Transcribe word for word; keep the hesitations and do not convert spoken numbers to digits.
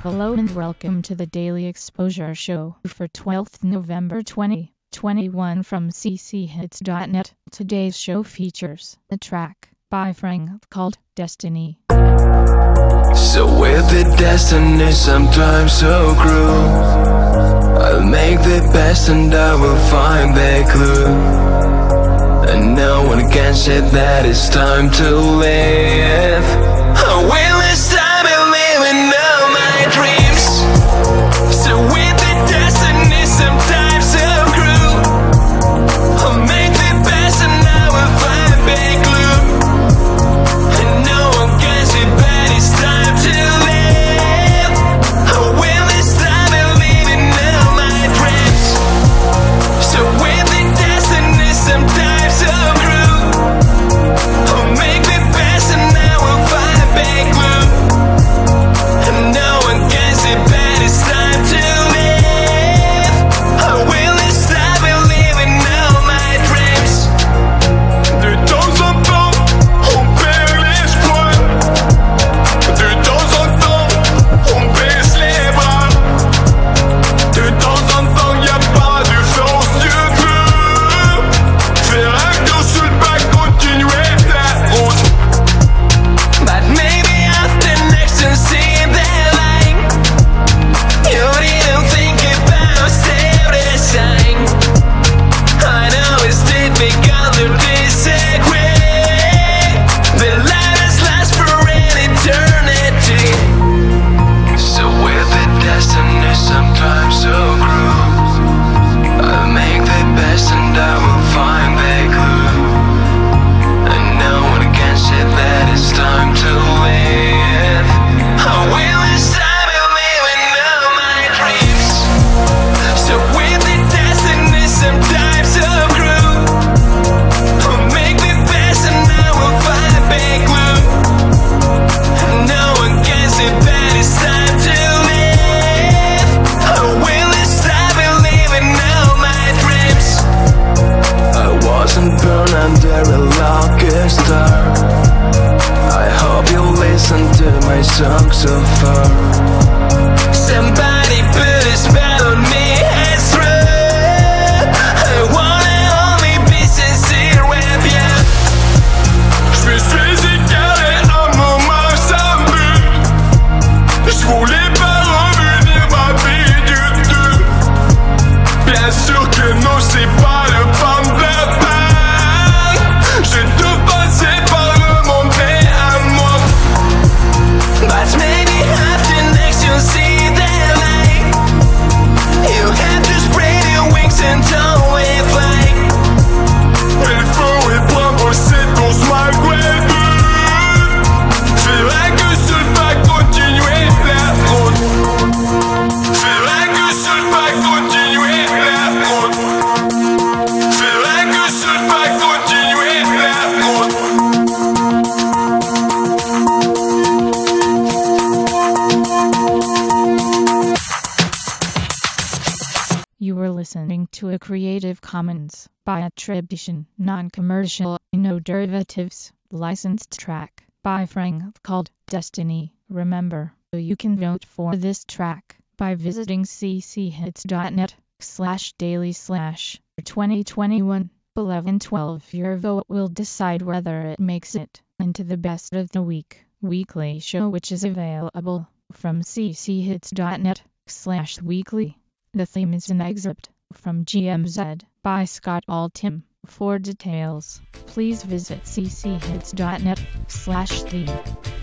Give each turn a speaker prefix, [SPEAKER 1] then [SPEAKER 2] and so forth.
[SPEAKER 1] Hello and welcome to the Daily Exposure Show for twelfth November twenty twenty-one from c c hits dot net. Today's show features a track by Frank called Destiny.
[SPEAKER 2] So with the destiny sometimes so cruel, I'll make the best and I will find the clue. And no one can say that it's time to live. I will this time believe in all my dreams. So with the destiny sometimes so cruel, I'll make the best and I will find the clue. And no one can say that it's time to live. I will this time believe in all my dreams. So with the destiny sometimes so cruel, I'll make the best and I will find a big clue. And no one can say that it's time to live. I will this time believe in all my dreams. De temps en temps, on perd l'espoir. De temps en temps, on baisse les bras. De temps en temps, y a pas de force de Dieu. Faire un tour sur le bac, continuer la route. But maybe after next to see the light, you didn't think about every sign. I know it's difficult to disagree. The light lasts for an eternity. So with the destiny sometimes so cruel, I'll make the best and I will find the clue. And no one can say that it's time to live. I will this time believe in all my dreams. So with the destiny sometimes so cruel, I'll make the best and I will find a big clue. And no one can say that it's time to live. I will this time believe in all my dreams. I wasn't born under a lucky star. I hope you listen to my song so far. Somebody put a spell on me, it's true. I wanna only be sincere with you. Je suis égaré un moment sans but. Je voulais pas revenir ma vie du tout. Bien sûr que non, c'est pas le pan de pain. J'ai tout passé par le monde et à moi. But maybe after next you'll see the light. You have to spread your wings and don't fly. Il faut y prendre ses doses malgré tout. Faudra que seul pas continuer la route. Faudra que seul pas continuer la route. Faudra que seul pas continuer la route.
[SPEAKER 1] You were listening to a Creative Commons by attribution, non-commercial, no derivatives, licensed track by Frank called Destiny. Remember, you can vote for this track by visiting c c hits dot net slash daily slash twenty twenty-one eleven twelve. Your vote will decide whether it makes it into the best of the week weekly show, which is available from c c hits dot net slash weekly. The theme is an excerpt from G M Z by Scott Altham. For details, please visit c c hits dot net slash theme.